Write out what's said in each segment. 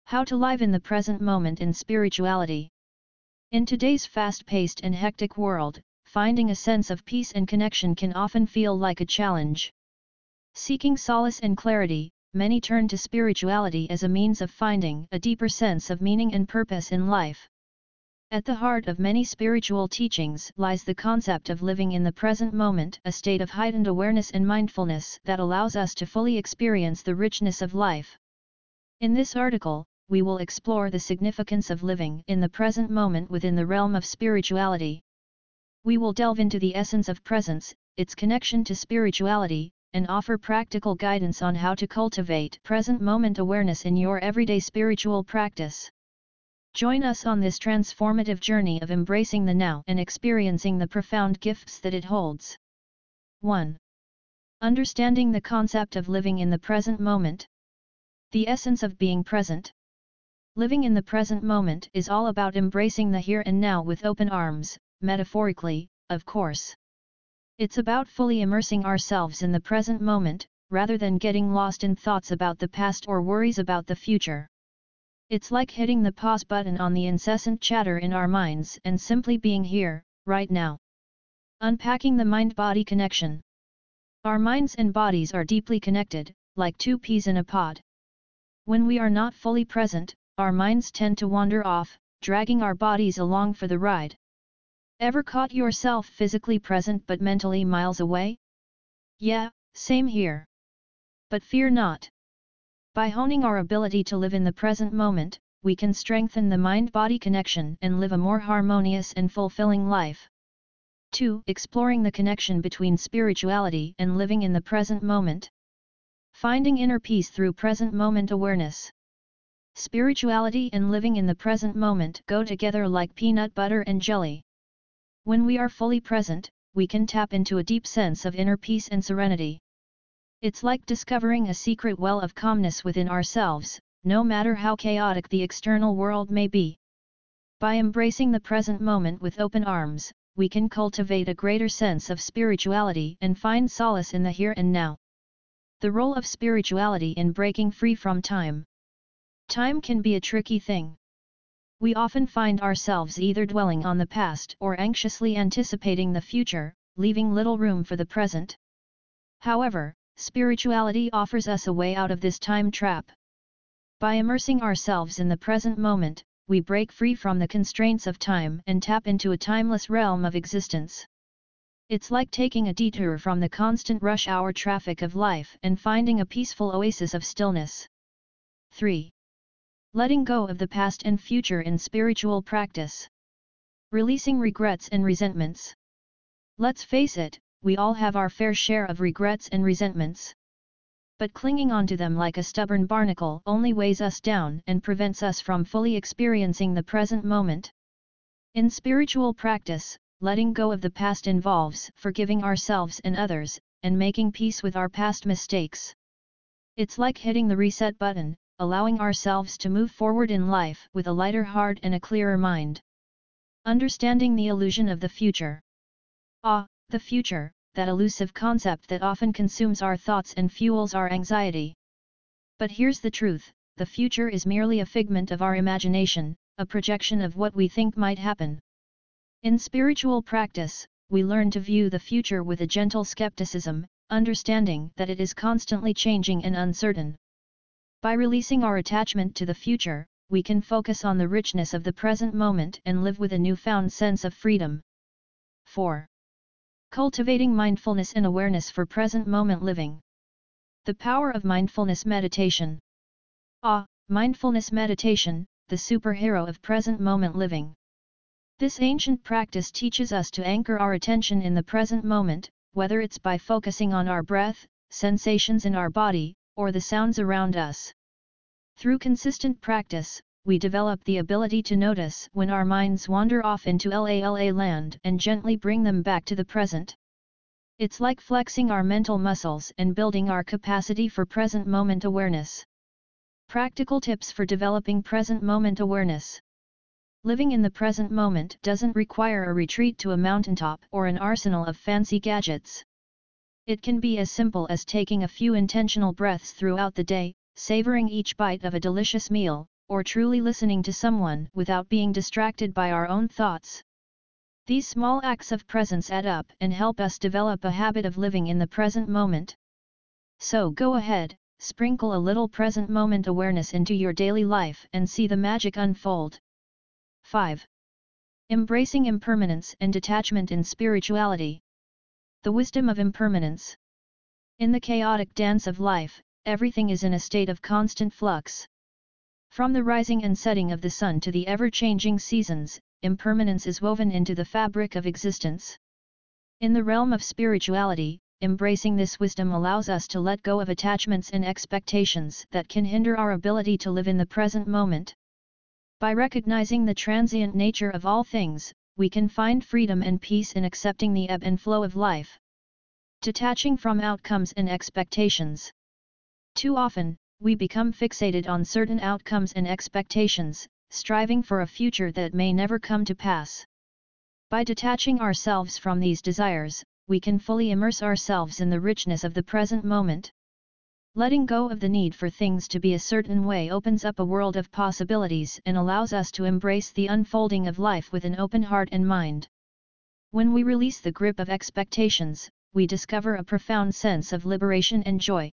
How to live in the present moment in spirituality. In today's fast-paced and hectic world, finding a sense of peace and connection can often feel like a challenge. Seeking solace and clarity, many turn to spirituality as a means of finding a deeper sense of meaning and purpose in life. At the heart of many spiritual teachings lies the concept of living in the present moment, a state of heightened awareness and mindfulness that allows us to fully experience the richness of life. In this article, we will explore the significance of living in the present moment within the realm of spirituality. We will delve into the essence of presence, its connection to spirituality, and offer practical guidance on how to cultivate present moment awareness in your everyday spiritual practice. Join us on this transformative journey of embracing the now and experiencing the profound gifts that it holds. 1. Understanding the concept of living in the present moment. The essence of being present. Living in the present moment is all about embracing the here and now with open arms, metaphorically, of course. It's about fully immersing ourselves in the present moment, rather than getting lost in thoughts about the past or worries about the future. It's like hitting the pause button on the incessant chatter in our minds and simply being here, right now. Unpacking the mind-body connection. Our minds and bodies are deeply connected, like two peas in a pod. When we are not fully present, our minds tend to wander off, dragging our bodies along for the ride. Ever caught yourself physically present but mentally miles away? Yeah, same here. But fear not. By honing our ability to live in the present moment, we can strengthen the mind-body connection and live a more harmonious and fulfilling life. 2. Exploring the connection between spirituality and living in the present moment. Finding inner peace through present moment awareness. Spirituality and living in the present moment go together like peanut butter and jelly. When we are fully present, we can tap into a deep sense of inner peace and serenity. It's like discovering a secret well of calmness within ourselves, no matter how chaotic the external world may be. By embracing the present moment with open arms, we can cultivate a greater sense of spirituality and find solace in the here and now. The role of spirituality in breaking free from time. Time can be a tricky thing. We often find ourselves either dwelling on the past or anxiously anticipating the future, leaving little room for the present. However, spirituality offers us a way out of this time trap. By immersing ourselves in the present moment, we break free from the constraints of time and tap into a timeless realm of existence. It's like taking a detour from the constant rush hour traffic of life and finding a peaceful oasis of stillness. 3. Letting go of the past and future in spiritual practice. Releasing regrets and resentments. Let's face it, we all have our fair share of regrets and resentments. But clinging onto them like a stubborn barnacle only weighs us down and prevents us from fully experiencing the present moment. In spiritual practice, letting go of the past involves forgiving ourselves and others, and making peace with our past mistakes. It's like hitting the reset button, allowing ourselves to move forward in life with a lighter heart and a clearer mind. Understanding the illusion of the future. The future, that elusive concept that often consumes our thoughts and fuels our anxiety. But here's the truth, the future is merely a figment of our imagination, a projection of what we think might happen. In spiritual practice, we learn to view the future with a gentle skepticism, understanding that it is constantly changing and uncertain. By releasing our attachment to the future, we can focus on the richness of the present moment and live with a newfound sense of freedom. 4. Cultivating mindfulness and awareness for present moment living. The power of mindfulness meditation. Mindfulness meditation, the superhero of present moment living. This ancient practice teaches us to anchor our attention in the present moment, whether it's by focusing on our breath, sensations in our body, or the sounds around us. Through consistent practice, we develop the ability to notice when our minds wander off into la land and gently bring them back to the present. It's like flexing our mental muscles and building our capacity for present moment awareness. Practical tips for developing present moment awareness. Living in the present moment doesn't require a retreat to a mountaintop or an arsenal of fancy gadgets. It can be as simple as taking a few intentional breaths throughout the day, savoring each bite of a delicious meal, or truly listening to someone without being distracted by our own thoughts. These small acts of presence add up and help us develop a habit of living in the present moment. So go ahead, sprinkle a little present moment awareness into your daily life and see the magic unfold. 5. Embracing impermanence and detachment in spirituality. The wisdom of impermanence. In the chaotic dance of life, everything is in a state of constant flux. From the rising and setting of the sun to the ever-changing seasons, impermanence is woven into the fabric of existence. In the realm of spirituality, embracing this wisdom allows us to let go of attachments and expectations that can hinder our ability to live in the present moment. By recognizing the transient nature of all things, we can find freedom and peace in accepting the ebb and flow of life. Detaching from outcomes and expectations. Too often, we become fixated on certain outcomes and expectations, striving for a future that may never come to pass. By detaching ourselves from these desires, we can fully immerse ourselves in the richness of the present moment. Letting go of the need for things to be a certain way opens up a world of possibilities and allows us to embrace the unfolding of life with an open heart and mind. When we release the grip of expectations, we discover a profound sense of liberation and joy.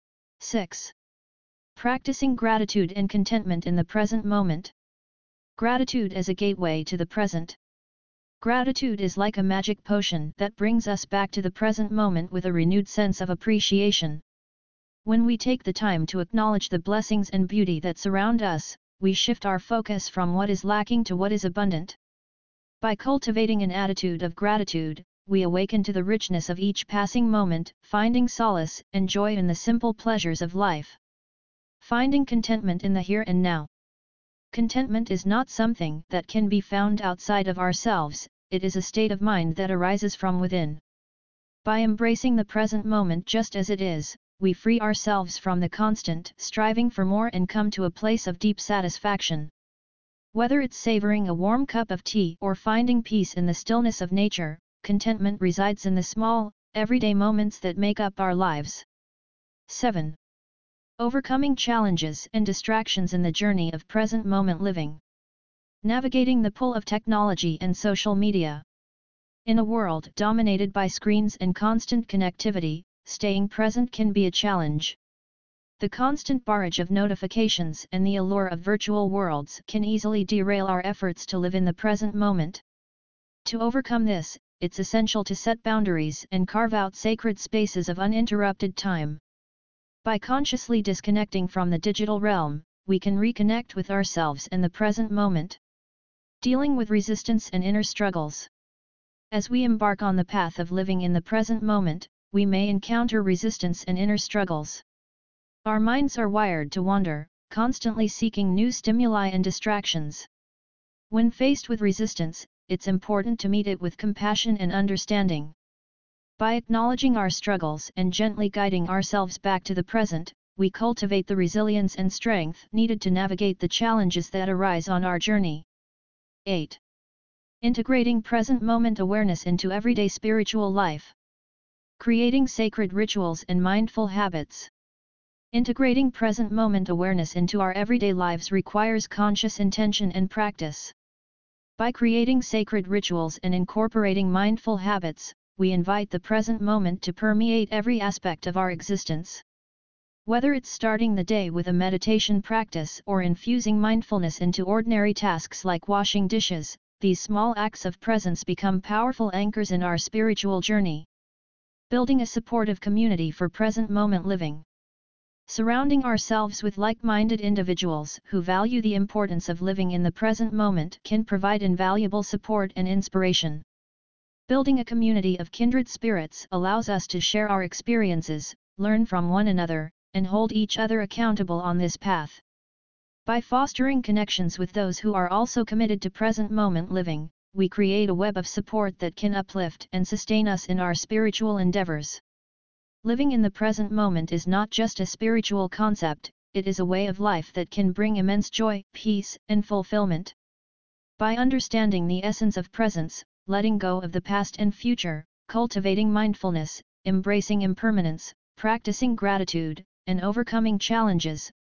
6. Practicing gratitude and contentment in the present moment. Gratitude as a gateway to the present. Gratitude is like a magic potion that brings us back to the present moment with a renewed sense of appreciation. When we take the time to acknowledge the blessings and beauty that surround us, we shift our focus from what is lacking to what is abundant. By cultivating an attitude of gratitude, we awaken to the richness of each passing moment, finding solace and joy in the simple pleasures of life. Finding contentment in the here and now. Contentment is not something that can be found outside of ourselves, it is a state of mind that arises from within. By embracing the present moment just as it is, we free ourselves from the constant striving for more and come to a place of deep satisfaction. Whether it's savoring a warm cup of tea or finding peace in the stillness of nature, contentment resides in the small, everyday moments that make up our lives. 7. Overcoming challenges and distractions in the journey of present moment living. Navigating the pull of technology and social media. In a world dominated by screens and constant connectivity, staying present can be a challenge. The constant barrage of notifications and the allure of virtual worlds can easily derail our efforts to live in the present moment. To overcome this, it's essential to set boundaries and carve out sacred spaces of uninterrupted time. By consciously disconnecting from the digital realm, we can reconnect with ourselves and the present moment. Dealing with resistance and inner struggles. As we embark on the path of living in the present moment, we may encounter resistance and inner struggles. Our minds are wired to wander, constantly seeking new stimuli and distractions. When faced with resistance, it's important to meet it with compassion and understanding. By acknowledging our struggles and gently guiding ourselves back to the present, we cultivate the resilience and strength needed to navigate the challenges that arise on our journey. 8. Integrating present moment awareness into everyday spiritual life. Creating sacred rituals and mindful habits. Integrating present moment awareness into our everyday lives requires conscious intention and practice. By creating sacred rituals and incorporating mindful habits, we invite the present moment to permeate every aspect of our existence. Whether it's starting the day with a meditation practice or infusing mindfulness into ordinary tasks like washing dishes, these small acts of presence become powerful anchors in our spiritual journey. Building a supportive community for present moment living. Surrounding ourselves with like-minded individuals who value the importance of living in the present moment can provide invaluable support and inspiration. Building a community of kindred spirits allows us to share our experiences, learn from one another, and hold each other accountable on this path. By fostering connections with those who are also committed to present moment living, we create a web of support that can uplift and sustain us in our spiritual endeavors. Living in the present moment is not just a spiritual concept, it is a way of life that can bring immense joy, peace, and fulfillment. By understanding the essence of presence, letting go of the past and future, cultivating mindfulness, embracing impermanence, practicing gratitude, and overcoming challenges,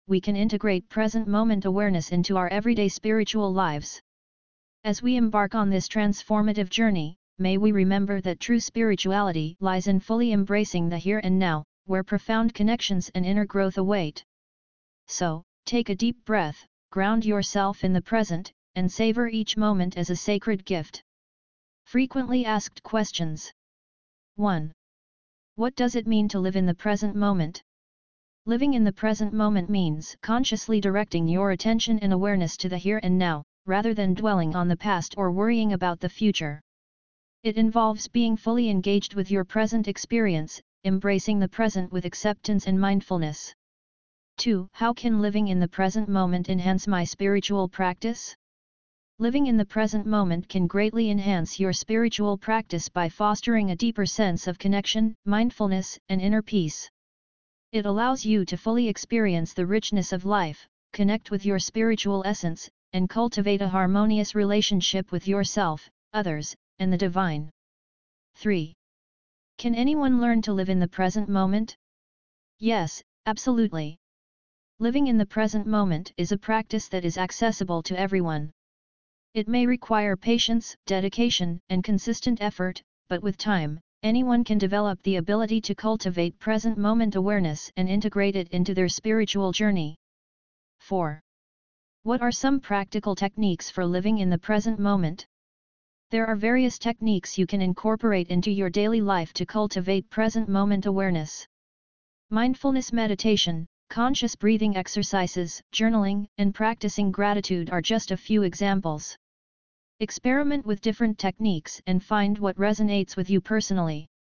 we can integrate present moment awareness into our everyday spiritual lives. As we embark on this transformative journey, may we remember that true spirituality lies in fully embracing the here and now, where profound connections and inner growth await. So, take a deep breath, ground yourself in the present, and savor each moment as a sacred gift. Frequently asked questions. 1. What does it mean to live in the present moment? Living in the present moment means consciously directing your attention and awareness to the here and now, rather than dwelling on the past or worrying about the future. It involves being fully engaged with your present experience, embracing the present with acceptance and mindfulness. 2. How can living in the present moment enhance my spiritual practice? Living in the present moment can greatly enhance your spiritual practice by fostering a deeper sense of connection, mindfulness, and inner peace. It allows you to fully experience the richness of life, connect with your spiritual essence, and cultivate a harmonious relationship with yourself, others, and the divine. 3. Can anyone learn to live in the present moment? Yes, absolutely. Living in the present moment is a practice that is accessible to everyone. It may require patience, dedication, and consistent effort, but with time, anyone can develop the ability to cultivate present moment awareness and integrate it into their spiritual journey. 4. What are some practical techniques for living in the present moment? There are various techniques you can incorporate into your daily life to cultivate present moment awareness. Mindfulness meditation, conscious breathing exercises, journaling, and practicing gratitude are just a few examples. Experiment with different techniques and find what resonates with you personally.